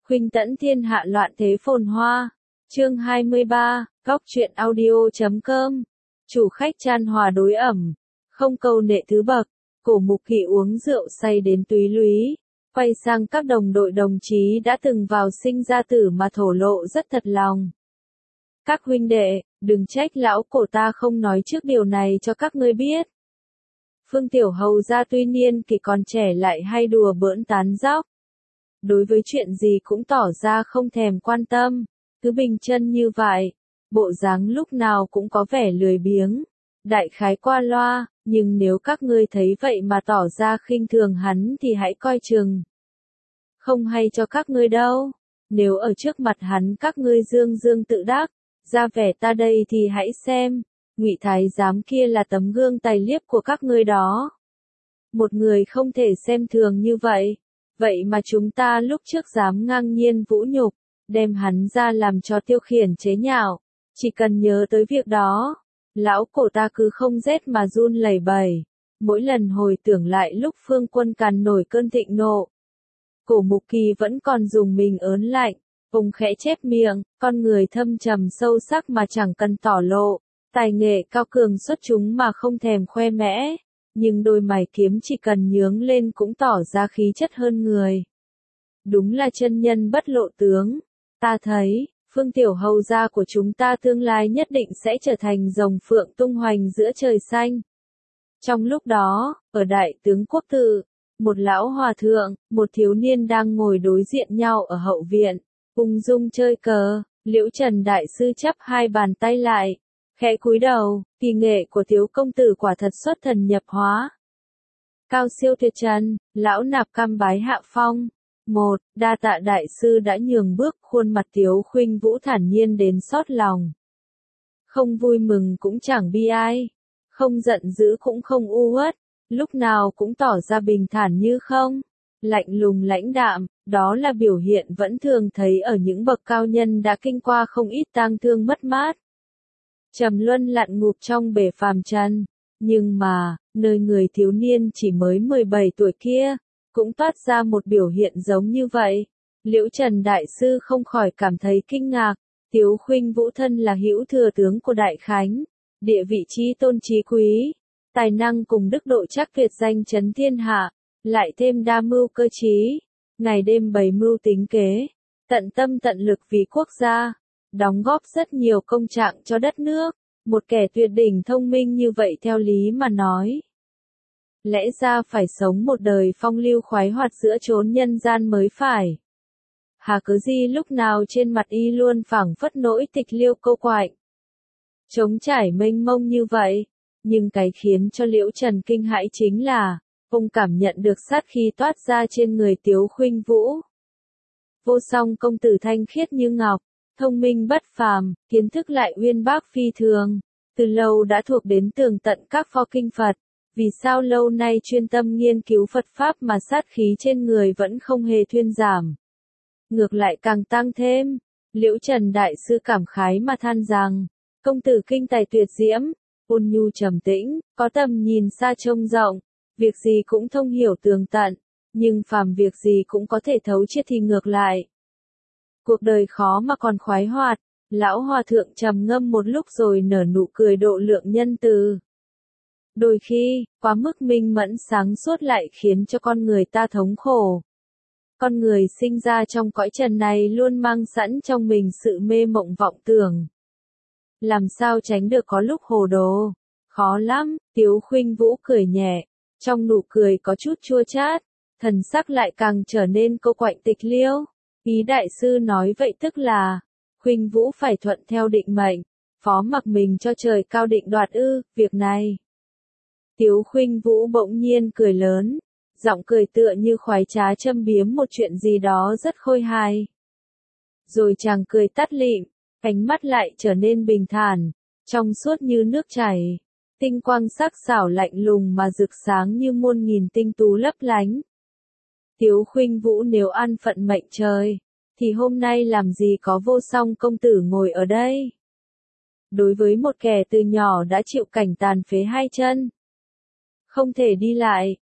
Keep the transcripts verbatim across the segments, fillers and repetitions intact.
Khuynh tẫn thiên hạ loạn thế phồn hoa. Chương hai mươi ba, góc truyện audio chấm com. Chủ khách chan hòa đối ẩm. Không câu nệ thứ bậc. Cổ Mục Kỵ uống rượu say đến túy lúy. Quay sang các đồng đội đồng chí đã từng vào sinh ra tử mà thổ lộ rất thật lòng. Các huynh đệ, đừng trách lão cổ ta không nói trước điều này cho các ngươi biết. Phương Tiểu Hầu gia tuy niên kỷ còn trẻ lại hay đùa bỡn tán dóc. Đối với chuyện gì cũng tỏ ra không thèm quan tâm, cứ bình chân như vậy, bộ dáng lúc nào cũng có vẻ lười biếng, đại khái qua loa, nhưng nếu các ngươi thấy vậy mà tỏ ra khinh thường hắn thì hãy coi chừng. Không hay cho các ngươi đâu, nếu ở trước mặt hắn các ngươi dương dương tự đắc, ra vẻ ta đây thì hãy xem, Ngụy Thái giám kia là tấm gương tài liếp của các ngươi đó. Một người không thể xem thường như vậy. Vậy mà chúng ta lúc trước dám ngang nhiên vũ nhục, đem hắn ra làm cho tiêu khiển chế nhạo, chỉ cần nhớ tới việc đó, lão cổ ta cứ không rét mà run lẩy bẩy, mỗi lần hồi tưởng lại lúc Phương Quân Càn nổi cơn thịnh nộ. Cổ Mục Kỳ vẫn còn dùng mình ớn lạnh, vùng khẽ chép miệng, con người thâm trầm sâu sắc mà chẳng cần tỏ lộ, tài nghệ cao cường xuất chúng mà không thèm khoe mẽ. Nhưng đôi mày kiếm chỉ cần nhướng lên cũng tỏ ra khí chất hơn người. Đúng là chân nhân bất lộ tướng. Ta thấy, Phương Tiểu Hầu gia của chúng ta tương lai nhất định sẽ trở thành rồng phượng tung hoành giữa trời xanh. Trong lúc đó, ở Đại Tướng Quốc Tự, một lão hòa thượng, một thiếu niên đang ngồi đối diện nhau ở hậu viện, ung dung chơi cờ. Liễu Trần Đại Sư chắp hai bàn tay lại, khẽ cúi đầu, kỳ nghệ của thiếu công tử quả thật xuất thần nhập hóa. Cao siêu tuyệt trần, lão nạp cam bái hạ phong. Một, đa tạ đại sư đã nhường bước, khuôn mặt Tiếu Khuynh Vũ thản nhiên đến xót lòng. Không vui mừng cũng chẳng bi ai, không giận dữ cũng không u uất, lúc nào cũng tỏ ra bình thản như không, lạnh lùng lãnh đạm, đó là biểu hiện vẫn thường thấy ở những bậc cao nhân đã kinh qua không ít tang thương mất mát. Trầm luân lặn ngụp trong bể phàm trần, nhưng mà, nơi người thiếu niên chỉ mới mười bảy tuổi kia, cũng toát ra một biểu hiện giống như vậy. Liễu Trần Đại Sư không khỏi cảm thấy kinh ngạc, Tiếu Khuynh Vũ thân là hữu thừa tướng của Đại Khánh, địa vị trí tôn trí quý, tài năng cùng đức độ chắc tuyệt danh chấn thiên hạ, lại thêm đa mưu cơ trí, ngày đêm bày mưu tính kế, tận tâm tận lực vì quốc gia, đóng góp rất nhiều công trạng cho đất nước, một kẻ tuyệt đỉnh thông minh như vậy theo lý mà nói. Lẽ ra phải sống một đời phong lưu khoái hoạt giữa chốn nhân gian mới phải. Hà cớ gì lúc nào trên mặt y luôn phảng phất nỗi tịch liêu câu quạnh. Trống trải mênh mông như vậy, nhưng cái khiến cho Liễu Trần kinh hãi chính là, ông cảm nhận được sát khí toát ra trên người Tiếu Khuynh Vũ. Vô song công tử thanh khiết như ngọc, thông minh bất phàm, kiến thức lại uyên bác phi thường, từ lâu đã thuộc đến tường tận các pho kinh Phật, vì sao lâu nay chuyên tâm nghiên cứu Phật Pháp mà sát khí trên người vẫn không hề thuyên giảm. Ngược lại càng tăng thêm, Liễu Trần Đại Sư cảm khái mà than rằng, công tử kinh tài tuyệt diễm, ôn nhu trầm tĩnh, có tầm nhìn xa trông rộng, việc gì cũng thông hiểu tường tận, nhưng phàm việc gì cũng có thể thấu triệt thì ngược lại. Cuộc đời khó mà còn khoái hoạt, lão hòa thượng trầm ngâm một lúc rồi nở nụ cười độ lượng nhân từ. Đôi khi, quá mức minh mẫn sáng suốt lại khiến cho con người ta thống khổ. Con người sinh ra trong cõi trần này luôn mang sẵn trong mình sự mê mộng vọng tưởng. Làm sao tránh được có lúc hồ đồ? Khó lắm, Tiếu Khuynh Vũ cười nhẹ, trong nụ cười có chút chua chát, thần sắc lại càng trở nên cô quạnh tịch liêu. Ý đại sư nói vậy tức là, Khuynh Vũ phải thuận theo định mệnh, phó mặc mình cho trời cao định đoạt ư, việc này. Tiếu Khuynh Vũ bỗng nhiên cười lớn, giọng cười tựa như khoái trá châm biếm một chuyện gì đó rất khôi hài. Rồi chàng cười tắt lịm, ánh mắt lại trở nên bình thản, trong suốt như nước chảy, tinh quang sắc sảo lạnh lùng mà rực sáng như muôn nghìn tinh tú lấp lánh. Tiếu Khuynh Vũ nếu ăn phận mệnh trời, thì hôm nay làm gì có vô song công tử ngồi ở đây. Đối với một kẻ từ nhỏ đã chịu cảnh tàn phế hai chân, không thể đi lại,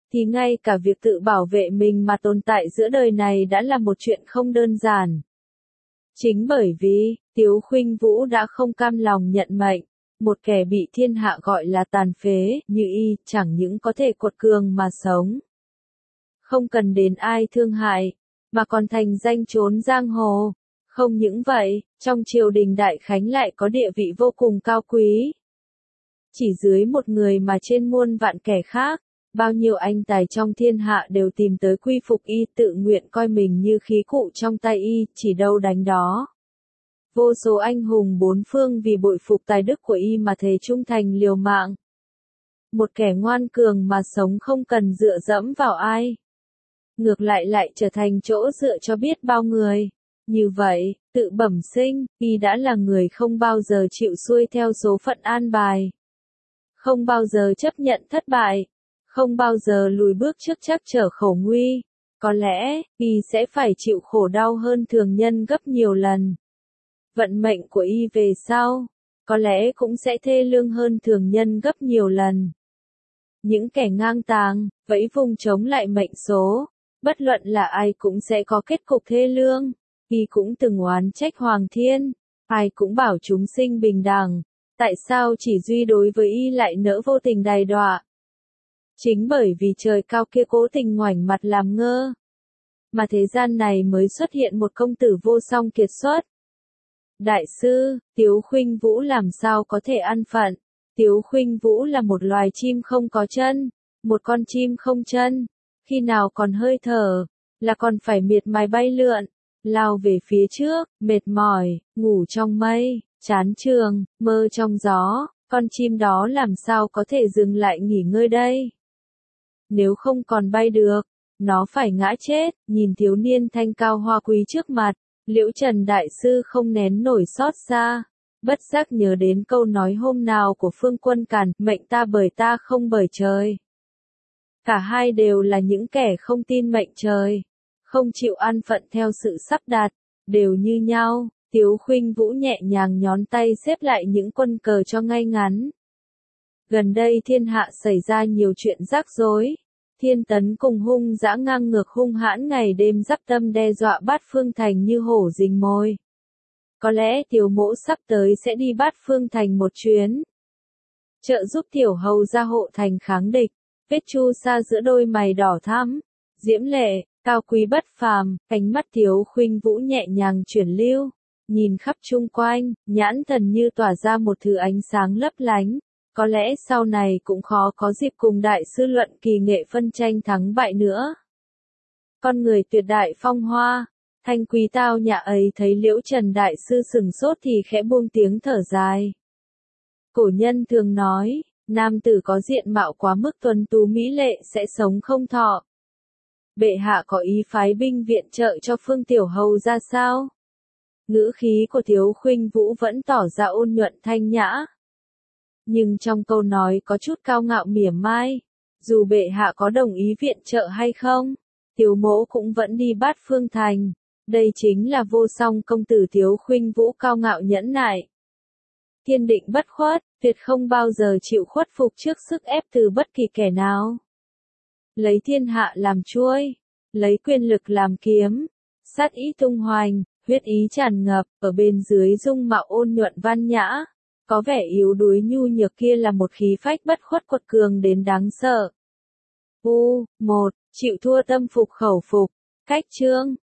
thì ngay cả việc tự bảo vệ mình mà tồn tại giữa đời này đã là một chuyện không đơn giản. Chính bởi vì, Tiếu Khuynh Vũ đã không cam lòng nhận mệnh, một kẻ bị thiên hạ gọi là tàn phế, như y, chẳng những có thể quật cường mà sống. Không cần đến ai thương hại, mà còn thành danh trốn giang hồ. Không những vậy, trong triều đình Đại Khánh lại có địa vị vô cùng cao quý. Chỉ dưới một người mà trên muôn vạn kẻ khác, bao nhiêu anh tài trong thiên hạ đều tìm tới quy phục y, tự nguyện coi mình như khí cụ trong tay y, chỉ đâu đánh đó. Vô số anh hùng bốn phương vì bội phục tài đức của y mà thề trung thành liều mạng. Một kẻ ngoan cường mà sống không cần dựa dẫm vào ai. Ngược lại lại trở thành chỗ dựa cho biết bao người. Như vậy, tự bẩm sinh, y đã là người không bao giờ chịu xuôi theo số phận an bài. Không bao giờ chấp nhận thất bại. Không bao giờ lùi bước trước trắc trở khổ nguy. Có lẽ, y sẽ phải chịu khổ đau hơn thường nhân gấp nhiều lần. Vận mệnh của y về sau, có lẽ cũng sẽ thê lương hơn thường nhân gấp nhiều lần. Những kẻ ngang tàng, vẫy vùng chống lại mệnh số, bất luận là ai cũng sẽ có kết cục thê lương. Y cũng từng oán trách Hoàng Thiên, ai cũng bảo chúng sinh bình đẳng, tại sao chỉ duy đối với y lại nỡ vô tình đày đọa. Chính bởi vì trời cao kia cố tình ngoảnh mặt làm ngơ, mà thế gian này mới xuất hiện một công tử vô song kiệt xuất. Đại sư, Tiếu Khuynh Vũ làm sao có thể an phận? Tiếu Khuynh Vũ là một loài chim không có chân, một con chim không chân, khi nào còn hơi thở, là còn phải miệt mài bay lượn, lao về phía trước, mệt mỏi, ngủ trong mây, chán trường, mơ trong gió, con chim đó làm sao có thể dừng lại nghỉ ngơi đây? Nếu không còn bay được, nó phải ngã chết. Nhìn thiếu niên thanh cao hoa quý trước mặt, Liễu Trần Đại Sư không nén nổi xót xa, bất giác nhớ đến câu nói hôm nào của Phương Quân Càn, mệnh ta bởi ta không bởi trời. Cả hai đều là những kẻ không tin mệnh trời, không chịu an phận theo sự sắp đặt, đều như nhau. Tiếu Khuynh Vũ nhẹ nhàng nhón tay xếp lại những quân cờ cho ngay ngắn. Gần đây thiên hạ xảy ra nhiều chuyện rắc rối. Thiên Tấn cùng hung dã ngang ngược hung hãn ngày đêm giáp tâm đe dọa Bát Phương Thành như hổ rình mồi. Có lẽ Tiểu Mỗ sắp tới sẽ đi Bát Phương Thành một chuyến. Trợ giúp Tiểu Hầu ra hộ thành kháng địch. Vết chu sa giữa đôi mày đỏ thắm, diễm lệ, cao quý bất phàm, ánh mắt Tiếu Khuynh Vũ nhẹ nhàng chuyển lưu, nhìn khắp chung quanh, nhãn thần như tỏa ra một thứ ánh sáng lấp lánh. Có lẽ sau này cũng khó có dịp cùng đại sư luận kỳ nghệ phân tranh thắng bại nữa. Con người tuyệt đại phong hoa, thanh quý tao nhã ấy thấy Liễu Trần Đại Sư sừng sốt thì khẽ buông tiếng thở dài. Cổ nhân thường nói, nam tử có diện mạo quá mức tuấn tú mỹ lệ sẽ sống không thọ. Bệ hạ có ý phái binh viện trợ cho Phương Tiểu Hầu ra sao? Ngữ khí của Tiếu Khuynh Vũ vẫn tỏ ra ôn nhuận thanh nhã. Nhưng trong câu nói có chút cao ngạo mỉa mai. Dù bệ hạ có đồng ý viện trợ hay không, Tiếu Mỗ cũng vẫn đi Bát Phương Thành. Đây chính là vô song công tử Tiếu Khuynh Vũ cao ngạo nhẫn nại. Kiên định bất khuất, tuyệt không bao giờ chịu khuất phục trước sức ép từ bất kỳ kẻ nào. Lấy thiên hạ làm chuôi, lấy quyền lực làm kiếm, sát ý tung hoành, huyết ý tràn ngập, ở bên dưới dung mạo ôn nhuận văn nhã. Có vẻ yếu đuối nhu nhược kia là một khí phách bất khuất quật cường đến đáng sợ. U, một, chịu thua tâm phục khẩu phục, cách chương.